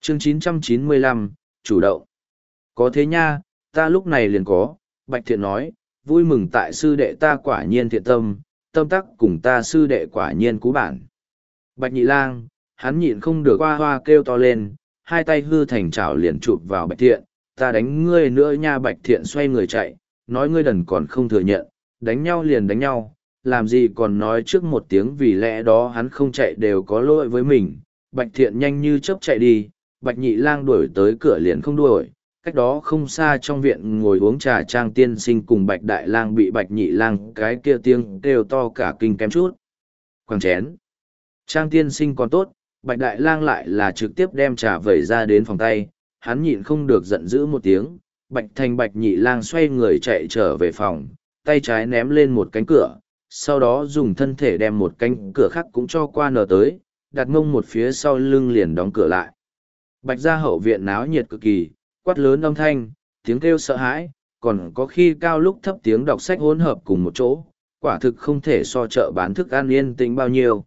Chương 995, chủ động. Có thế nha, ta lúc này liền có, Bạch Thiện nói, vui mừng tại sư đệ ta quả nhiên thiện tâm, tâm tắc cùng ta sư đệ quả nhiên cú bản. Bạch Nhị Lang, hắn nhịn không được hoa hoa kêu to lên, hai tay hư thành chảo liền chụp vào Bạch Thiện, ta đánh ngươi nữa nha. Bạch Thiện xoay người chạy, nói ngươi đần còn không thừa nhận, đánh nhau liền đánh nhau, làm gì còn nói trước một tiếng, vì lẽ đó hắn không chạy đều có lỗi với mình. Bạch Thiện nhanh như chớp chạy đi, Bạch Nhị Lang đuổi tới cửa liền không đuổi. Cách đó không xa trong viện ngồi uống trà Trang Tiên Sinh cùng Bạch Đại Lang bị Bạch Nhị Lang cái kia tiếng kêu to cả kinh kém chút quăng chén. Trang Tiên Sinh còn tốt, Bạch Đại Lang lại là trực tiếp đem trà vẩy ra đến phòng tay, hắn nhịn không được giận dữ một tiếng. Bạch Nhị Lang xoay người chạy trở về phòng, tay trái ném lên một cánh cửa, sau đó dùng thân thể đem một cánh cửa khác cũng cho qua nở tới, đặt mông một phía sau lưng liền đóng cửa lại. Bạch gia hậu viện náo nhiệt cực kỳ, quát lớn âm thanh, tiếng kêu sợ hãi, còn có khi cao lúc thấp tiếng đọc sách hỗn hợp cùng một chỗ, quả thực không thể so chợ bán thức ăn yên tĩnh bao nhiêu.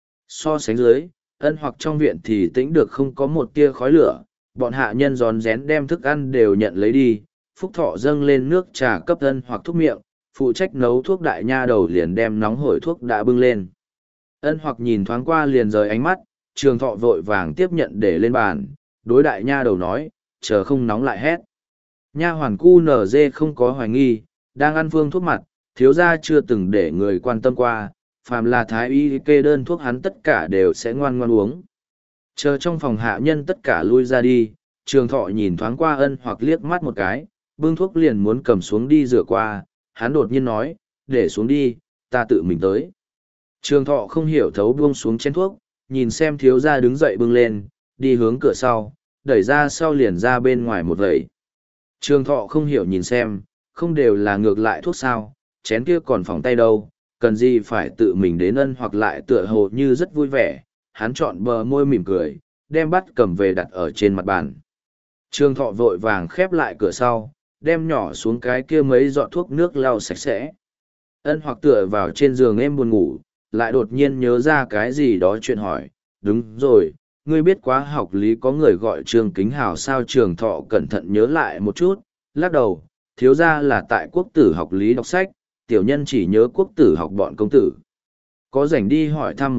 So sánh dưới, Ân Hoặc trong viện thì tĩnh được không có một tia khói lửa, bọn hạ nhân rón rén đem thức ăn đều nhận lấy đi, Phúc Thọ dâng lên nước trà cấp Ân Hoặc thuốc miệng, phụ trách nấu thuốc đại nha đầu liền đem nóng hổi thuốc đã bưng lên. Ân Hoặc nhìn thoáng qua liền rời ánh mắt, Trường Thọ vội vàng tiếp nhận để lên bàn, đối đại nha đầu nói, chờ không nóng lại hét. Nha hoàn QNZ không có hoài nghi, đang ăn phương thuốc mặt, thiếu gia chưa từng để người quan tâm qua, phàm là thái y kê đơn thuốc hắn tất cả đều sẽ ngoan ngoan uống. Chờ trong phòng hạ nhân tất cả lui ra đi, Trường Thọ nhìn thoáng qua Ân Hoặc liếc mắt một cái, bưng thuốc liền muốn cầm xuống đi rửa qua, hắn đột nhiên nói, để xuống đi, ta tự mình tới. Trường Thọ không hiểu thấu buông xuống chén thuốc, nhìn xem thiếu gia đứng dậy bưng lên, đi hướng cửa sau, đẩy ra sau liền ra bên ngoài một vẩy. Trường Thọ không hiểu nhìn xem, không đều là ngược lại thuốc sao, chén kia còn phỏng tay đâu, cần gì phải tự mình đến. Ân Hoặc lại tựa hồ như rất vui vẻ, hắn chọn bờ môi mỉm cười, đem bát cầm về đặt ở trên mặt bàn. Trường Thọ vội vàng khép lại cửa sau, đem nhỏ xuống cái kia mấy giọt thuốc nước lau sạch sẽ. Ân Hoặc tựa vào trên giường em buồn ngủ, lại đột nhiên nhớ ra cái gì đó chuyện hỏi, đúng rồi, ngươi biết quá học lý có người gọi Trương Kính Hào sao? Trường Thọ cẩn thận nhớ lại một chút, lắc đầu, thiếu ra là tại quốc tử học lý đọc sách, tiểu nhân chỉ nhớ quốc tử học bọn công tử. Có rảnh đi hỏi thăm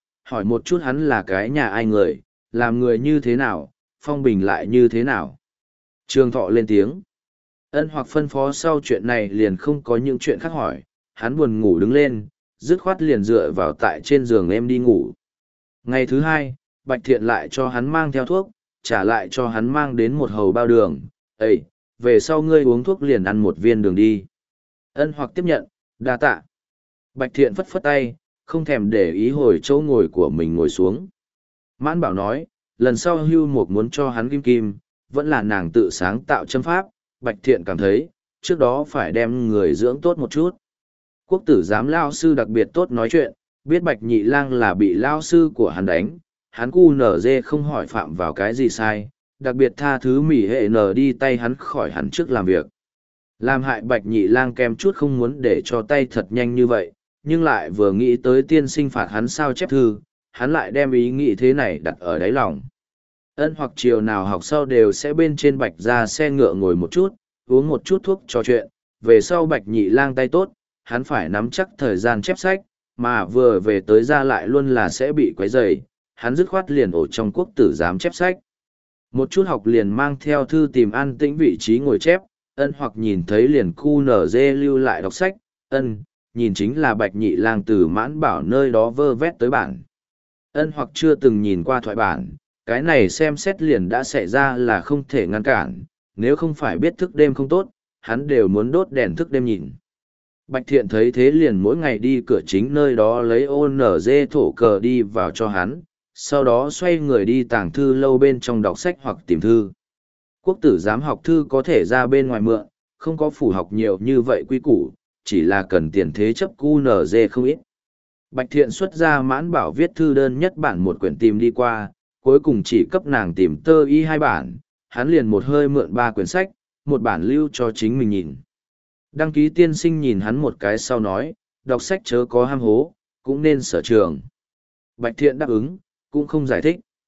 một chút hắn là cái nhà ai người, làm người như thế nào, phong bình lại như thế nào. Trường Thọ lên tiếng. Ân Hoặc phân phó sau chuyện này liền không có những chuyện khác hỏi, hắn buồn ngủ đứng lên, dứt khoát liền dựa vào tại trên giường em đi ngủ. Ngày thứ hai, Bạch Thiện lại cho hắn mang theo thuốc, trả lại cho hắn mang đến một hầu bao đường. Ê, về sau ngươi uống thuốc liền ăn một viên đường đi. Ân Hoặc tiếp nhận, đa tạ. Bạch Thiện phất phất tay, không thèm để ý hồi chỗ ngồi của mình ngồi xuống. Mãn Bảo nói, lần sau Hưu Mục muốn cho hắn kim kim, vẫn là nàng tự sáng tạo châm pháp. Bạch Thiện cảm thấy, trước đó phải đem người dưỡng tốt một chút. Quốc tử giám lao sư đặc biệt tốt nói chuyện, biết Bạch Nhị Lang là bị lao sư của hắn đánh, hắn QNZ không hỏi phạm vào cái gì sai, đặc biệt tha thứ mỉ hệ nở đi tay hắn khỏi hắn trước làm việc. Làm hại Bạch Nhị Lang kem chút không muốn để cho tay thật nhanh như vậy, nhưng lại vừa nghĩ tới tiên sinh phạt hắn sao chép thư, hắn lại đem ý nghĩ thế này đặt ở đáy lòng. Ân Hoặc chiều nào học sau đều sẽ bên trên Bạch ra xe ngựa ngồi một chút, uống một chút thuốc trò chuyện, về sau Bạch Nhị Lang tay tốt, hắn phải nắm chắc thời gian chép sách, mà vừa về tới ra lại luôn là sẽ bị quấy rầy, hắn dứt khoát liền ổ trong quốc tử giám chép sách. Một chút học liền mang theo thư tìm an tĩnh vị trí ngồi chép, Ân Hoặc nhìn thấy liền QNZ lưu lại đọc sách, nhìn chính là Bạch Nhị Lang từ Mãn Bảo nơi đó vơ vét tới bản. Ân Hoặc chưa từng nhìn qua thoại bản, cái này xem xét liền đã xảy ra là không thể ngăn cản, nếu không phải biết thức đêm không tốt, hắn đều muốn đốt đèn thức đêm nhìn. Bạch Thiện thấy thế liền mỗi ngày đi cửa chính nơi đó lấy ONG thổ cờ đi vào cho hắn, sau đó xoay người đi tàng thư lâu bên trong đọc sách hoặc tìm thư. Quốc tử giám học thư có thể ra bên ngoài mượn, không có phủ học nhiều như vậy quy củ, chỉ là cần tiền thế chấp QNZ không ít. Bạch Thiện xuất ra Mãn Bảo viết thư đơn nhất bản một quyển tìm đi qua, cuối cùng chỉ cấp nàng tìm tơ y 2 bản, hắn liền một hơi mượn 3 quyển sách, một bản lưu cho chính mình nhìn. Đăng ký tiên sinh nhìn hắn một cái sau nói, đọc sách chớ có ham hố, cũng nên sở trường. Bạch Thiện đáp ứng, cũng không giải thích.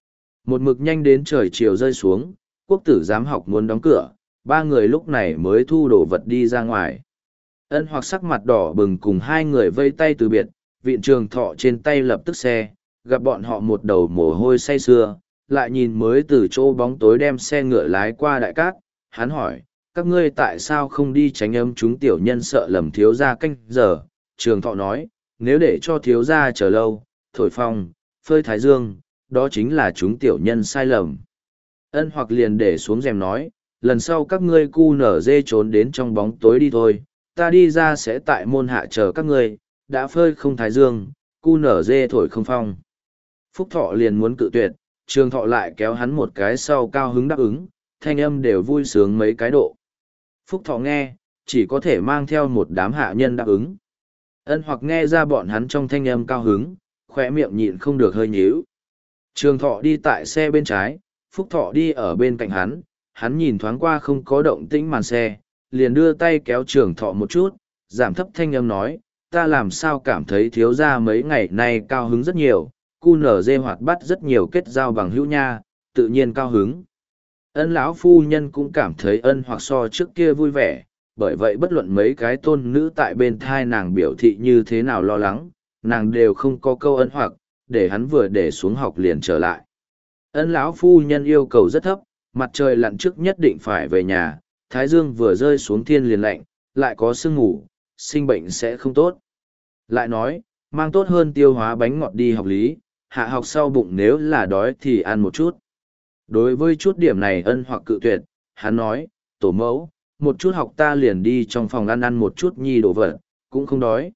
Một mực nhanh đến trời chiều rơi xuống, quốc tử giám học muốn đóng cửa, ba người lúc này mới thu đồ vật đi ra ngoài. Ân Hoặc sắc mặt đỏ bừng cùng hai người vây tay từ biệt, Viện Trường Thọ trên tay lập tức xe, gặp bọn họ một đầu mồ hôi say sưa, lại nhìn mới từ chỗ bóng tối đem xe ngựa lái qua đại cát, hắn hỏi, các ngươi tại sao không đi tránh âm chúng tiểu nhân sợ lầm thiếu gia canh giờ. Trường Thọ nói, nếu để cho thiếu gia chờ lâu, thổi phong, phơi thái dương, đó chính là chúng tiểu nhân sai lầm. Ân Hoặc liền để xuống rèm nói, lần sau các ngươi cu nở dê trốn đến trong bóng tối đi thôi, ta đi ra sẽ tại môn hạ chờ các ngươi, đã phơi không thái dương, cu nở dê thổi không phong. Phúc Thọ liền muốn cự tuyệt, Trường Thọ lại kéo hắn một cái sau cao hứng đáp ứng, thanh âm đều vui sướng mấy cái độ. Phúc Thọ nghe, chỉ có thể mang theo một đám hạ nhân đáp ứng. Ân Hoặc nghe ra bọn hắn trong thanh âm cao hứng, khỏe miệng nhịn không được hơi nhíu. Trường Thọ đi tại xe bên trái, Phúc Thọ đi ở bên cạnh hắn nhìn thoáng qua không có động tĩnh màn xe, liền đưa tay kéo Trường Thọ một chút, giảm thấp thanh âm nói, ta làm sao cảm thấy thiếu gia mấy ngày nay cao hứng rất nhiều, cu nở dê hoạt bắt rất nhiều kết giao bằng hữu nha, tự nhiên cao hứng. Ân lão phu nhân cũng cảm thấy Ân Hoặc so trước kia vui vẻ, bởi vậy bất luận mấy cái tôn nữ tại bên thai nàng biểu thị như thế nào lo lắng, nàng đều không có câu Ân Hoặc, để hắn vừa để xuống học liền trở lại. Ân lão phu nhân yêu cầu rất thấp, mặt trời lặn trước nhất định phải về nhà, thái dương vừa rơi xuống thiên liền lạnh, lại có sương ngủ, sinh bệnh sẽ không tốt. Lại nói, mang tốt hơn tiêu hóa bánh ngọt đi học lý, hạ học sau bụng nếu là đói thì ăn một chút. Đối với chút điểm này Ân Hoặc cự tuyệt, hắn nói, tổ mẫu, một chút học ta liền đi trong phòng ăn một chút nhi đồ vật, cũng không đói.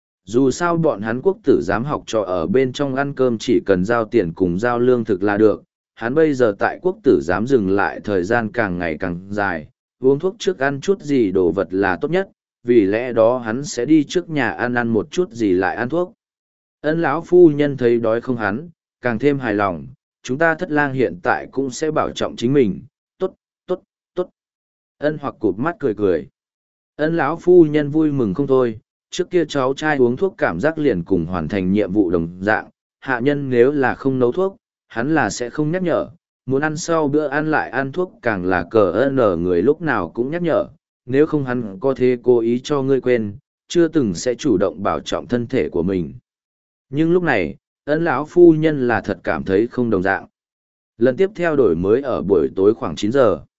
Dù sao bọn hắn quốc tử giám học trò ở bên trong ăn cơm chỉ cần giao tiền cùng giao lương thực là được, hắn bây giờ tại quốc tử giám dừng lại thời gian càng ngày càng dài, uống thuốc trước ăn chút gì đồ vật là tốt nhất, vì lẽ đó hắn sẽ đi trước nhà ăn một chút gì lại ăn thuốc. Ân lão phu nhân thấy đói không hắn, càng thêm hài lòng, chúng ta Thất Lang hiện tại cũng sẽ bảo trọng chính mình, tốt, tốt, tốt. Ân Hoặc cụp mắt cười cười. Ân lão phu nhân vui mừng không thôi, trước kia cháu trai uống thuốc cảm giác liền cùng hoàn thành nhiệm vụ đồng dạng, hạ nhân nếu là không nấu thuốc, hắn là sẽ không nhắc nhở, muốn ăn sau bữa ăn lại ăn thuốc càng là cờ nở người lúc nào cũng nhắc nhở, nếu không hắn có thể cố ý cho ngươi quên, chưa từng sẽ chủ động bảo trọng thân thể của mình. Nhưng lúc này, Ân lão phu nhân là thật cảm thấy không đồng dạng. Lần tiếp theo đổi mới ở buổi tối khoảng 9 giờ.